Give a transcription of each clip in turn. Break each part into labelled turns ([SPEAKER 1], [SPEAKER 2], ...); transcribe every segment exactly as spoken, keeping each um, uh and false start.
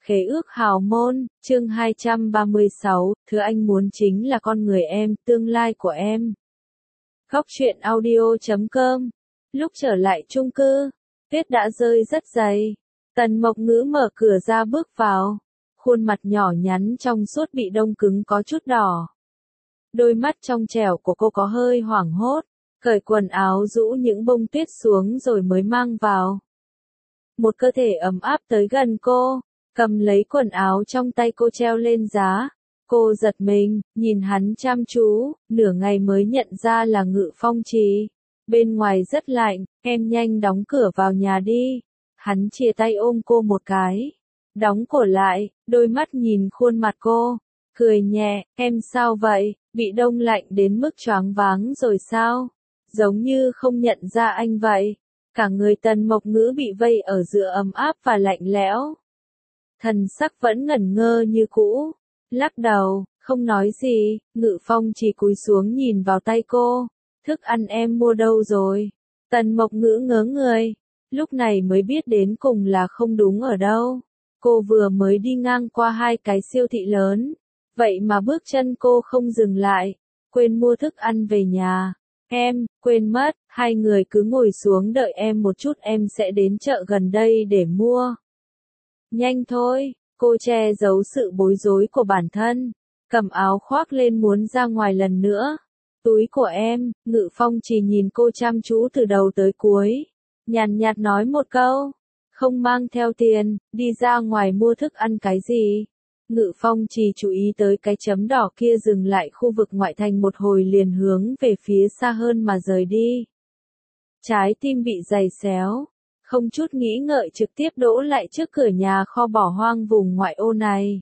[SPEAKER 1] Khế ước hào môn, chương hai trăm ba mươi sáu, thứ anh muốn chính là con người em, tương lai của em. Góc truyện audio chấm com. Lúc trở lại chung cư, tuyết đã rơi rất dày. Tần Mộc Ngữ mở cửa ra bước vào. Khuôn mặt nhỏ nhắn trong suốt bị đông cứng có chút đỏ. Đôi mắt trong trẻo của cô có hơi hoảng hốt, cởi quần áo rũ những bông tuyết xuống rồi mới mang vào. Một cơ thể ấm áp tới gần cô, cầm lấy quần áo trong tay cô treo lên giá. Cô giật mình, nhìn hắn chăm chú, nửa ngày mới nhận ra là Ngự Phong Trì. Bên ngoài rất lạnh, em nhanh đóng cửa vào nhà đi. Hắn chia tay ôm cô một cái, đóng cổ lại, đôi mắt nhìn khuôn mặt cô, cười nhẹ, em sao vậy, bị đông lạnh đến mức choáng váng rồi sao? Giống như không nhận ra anh vậy. Cả người Tần Mộc Ngữ bị vây ở giữa ấm áp và lạnh lẽo. Thần sắc vẫn ngẩn ngơ như cũ, lắc đầu, không nói gì. Ngự Phong chỉ cúi xuống nhìn vào tay cô. Thức ăn em mua đâu rồi? Tần Mộc Ngữ ngớ người, lúc này mới biết đến cùng là không đúng ở đâu. Cô vừa mới đi ngang qua hai cái siêu thị lớn, vậy mà bước chân cô không dừng lại, quên mua thức ăn về nhà. Em, quên mất, hai người cứ ngồi xuống đợi em một chút, em sẽ đến chợ gần đây để mua. Nhanh thôi, cô che giấu sự bối rối của bản thân, cầm áo khoác lên muốn ra ngoài lần nữa. Túi của em, Ngự Phong chỉ nhìn cô chăm chú từ đầu tới cuối, nhàn nhạt nói một câu, không mang theo tiền, đi ra ngoài mua thức ăn cái gì. Ngự Phong chỉ chú ý tới cái chấm đỏ kia dừng lại khu vực ngoại thành một hồi liền hướng về phía xa hơn mà rời đi. Trái tim bị giày xéo, không chút nghĩ ngợi trực tiếp đỗ lại trước cửa nhà kho bỏ hoang vùng ngoại ô này.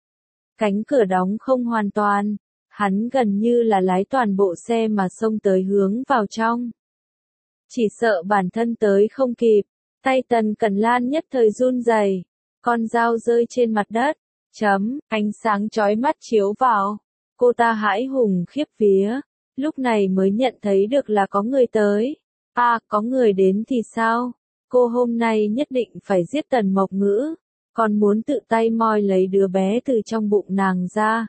[SPEAKER 1] Cánh cửa đóng không hoàn toàn, hắn gần như là lái toàn bộ xe mà xông tới hướng vào trong. Chỉ sợ bản thân tới không kịp, tay Tần Cẩn Lan nhất thời run rẩy, con dao rơi trên mặt đất. Chấm, ánh sáng chói mắt chiếu vào, cô ta hãi hùng khiếp vía, lúc này mới nhận thấy được là có người tới. À, có người đến thì sao? Cô hôm nay nhất định phải giết Tần Mộc Ngữ, còn muốn tự tay moi lấy đứa bé từ trong bụng nàng ra.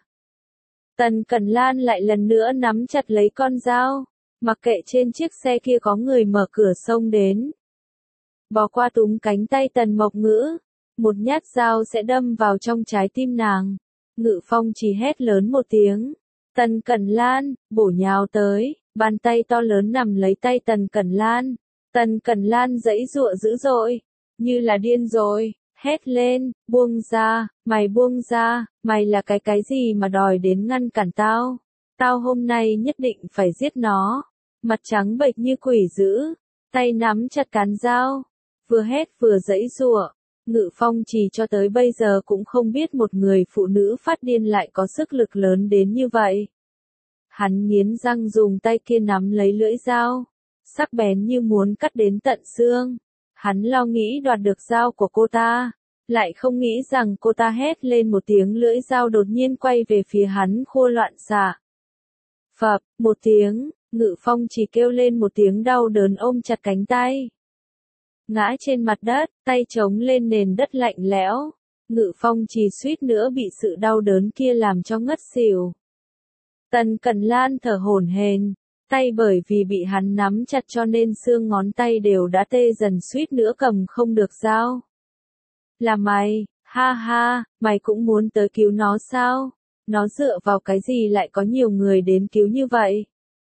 [SPEAKER 1] Tần Cẩn Lan lại lần nữa nắm chặt lấy con dao, mặc kệ trên chiếc xe kia có người mở cửa xông đến. Bò qua túm cánh tay Tần Mộc Ngữ. Một nhát dao sẽ đâm vào trong trái tim nàng. Ngự Phong chỉ hét lớn một tiếng. Tần Cẩn Lan, bổ nhào tới, bàn tay to lớn nằm lấy tay Tần Cẩn Lan. Tần Cẩn Lan giãy giụa dữ dội, như là điên rồi, hét lên, buông ra, mày buông ra, mày là cái cái gì mà đòi đến ngăn cản tao? Tao hôm nay nhất định phải giết nó. Mặt trắng bệch như quỷ dữ, tay nắm chặt cán dao, vừa hét vừa giãy giụa. Ngự Phong chỉ cho tới bây giờ cũng không biết một người phụ nữ phát điên lại có sức lực lớn đến như vậy. Hắn nghiến răng dùng tay kia nắm lấy lưỡi dao, sắc bén như muốn cắt đến tận xương. Hắn lo nghĩ đoạt được dao của cô ta, lại không nghĩ rằng cô ta hét lên một tiếng, lưỡi dao đột nhiên quay về phía hắn khua loạn xạ. Phập, một tiếng, Ngự Phong chỉ kêu lên một tiếng đau đớn ôm chặt cánh tay. Ngã trên mặt đất, tay chống lên nền đất lạnh lẽo. Ngự Phong chỉ suýt nữa bị sự đau đớn kia làm cho ngất xỉu. Tần Cẩn Lan thở hổn hển, tay bởi vì bị hắn nắm chặt cho nên xương ngón tay đều đã tê dần, suýt nữa cầm không được dao. Là mày, ha ha, mày cũng muốn tới cứu nó sao? Nó dựa vào cái gì lại có nhiều người đến cứu như vậy?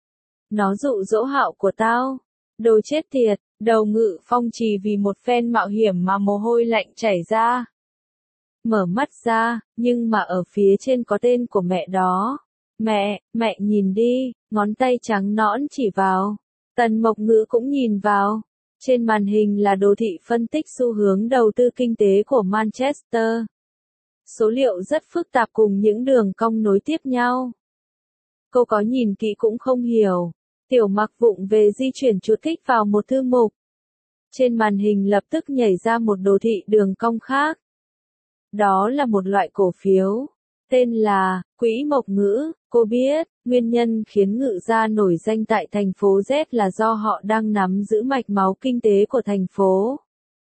[SPEAKER 1] Nó dụ dỗ Hạo của tao. Đồ chết tiệt. Đầu Ngự Phong chỉ vì một phen mạo hiểm mà mồ hôi lạnh chảy ra. Mở mắt ra, nhưng mà ở phía trên có tên của mẹ đó. Mẹ, mẹ nhìn đi, ngón tay trắng nõn chỉ vào. Tần Mộc Ngữ cũng nhìn vào. Trên màn hình là đồ thị phân tích xu hướng đầu tư kinh tế của Manchester. Số liệu rất phức tạp cùng những đường cong nối tiếp nhau. Cô có nhìn kỹ cũng không hiểu. Tiểu Mặc vụng về di chuyển chuột kích vào một thư mục. Trên màn hình lập tức nhảy ra một đồ thị đường cong khác. Đó là một loại cổ phiếu, tên là Quỹ Mộc Ngữ. Cô biết, nguyên nhân khiến Ngự gia nổi danh tại thành phố Z là do họ đang nắm giữ mạch máu kinh tế của thành phố.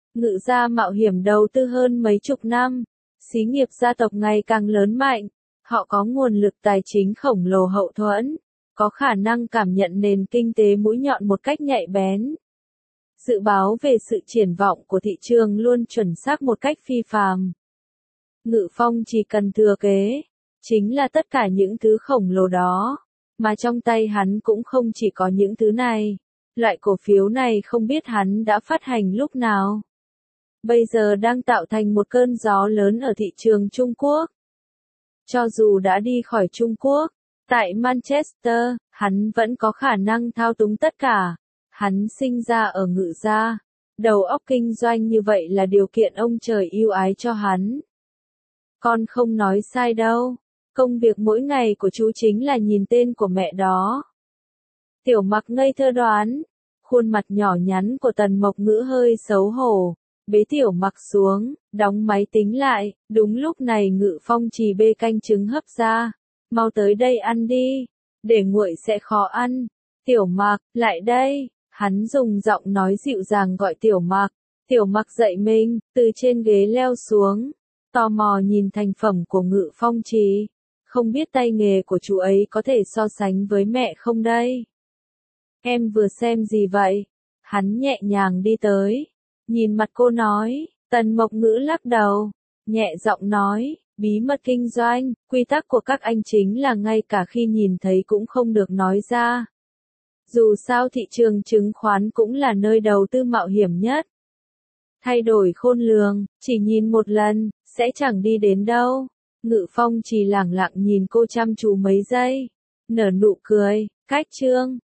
[SPEAKER 1] Ngự gia mạo hiểm đầu tư hơn mấy chục năm, xí nghiệp gia tộc ngày càng lớn mạnh, họ có nguồn lực tài chính khổng lồ hậu thuẫn, có khả năng cảm nhận nền kinh tế mũi nhọn một cách nhạy bén. Dự báo về sự triển vọng của thị trường luôn chuẩn xác một cách phi phàm. Ngự Phong chỉ cần thừa kế, chính là tất cả những thứ khổng lồ đó, mà trong tay hắn cũng không chỉ có những thứ này. Loại cổ phiếu này không biết hắn đã phát hành lúc nào. Bây giờ đang tạo thành một cơn gió lớn ở thị trường Trung Quốc. Cho dù đã đi khỏi Trung Quốc, tại Manchester, hắn vẫn có khả năng thao túng tất cả. Hắn sinh ra ở Ngự gia, đầu óc kinh doanh như vậy là điều kiện ông trời ưu ái cho hắn. Con không nói sai đâu, công việc mỗi ngày của chú chính là nhìn tên của mẹ đó. Tiểu Mặc ngây thơ đoán, khuôn mặt nhỏ nhắn của Tần Mộc Ngữ hơi xấu hổ, bế Tiểu Mặc xuống, đóng máy tính lại, đúng lúc này Ngự Phong chỉ bê canh trứng hấp ra, mau tới đây ăn đi, để nguội sẽ khó ăn. Tiểu Mặc, lại đây, hắn dùng giọng nói dịu dàng gọi Tiểu Mặc. Tiểu Mặc dậy mình, từ trên ghế leo xuống, tò mò nhìn thành phẩm của Ngự Phong Trì, không biết tay nghề của chú ấy có thể so sánh với mẹ không đây? Em vừa xem gì vậy? Hắn nhẹ nhàng đi tới, nhìn mặt cô nói. Tần Mộc Ngữ lắc đầu, nhẹ giọng nói, bí mật kinh doanh, quy tắc của các anh chính là ngay cả khi nhìn thấy cũng không được nói ra. Dù sao thị trường chứng khoán cũng là nơi đầu tư mạo hiểm nhất. Thay đổi khôn lường, chỉ nhìn một lần, sẽ chẳng đi đến đâu. Ngự Phong chỉ lẳng lặng nhìn cô chăm chú mấy giây, nở nụ cười, cách chương.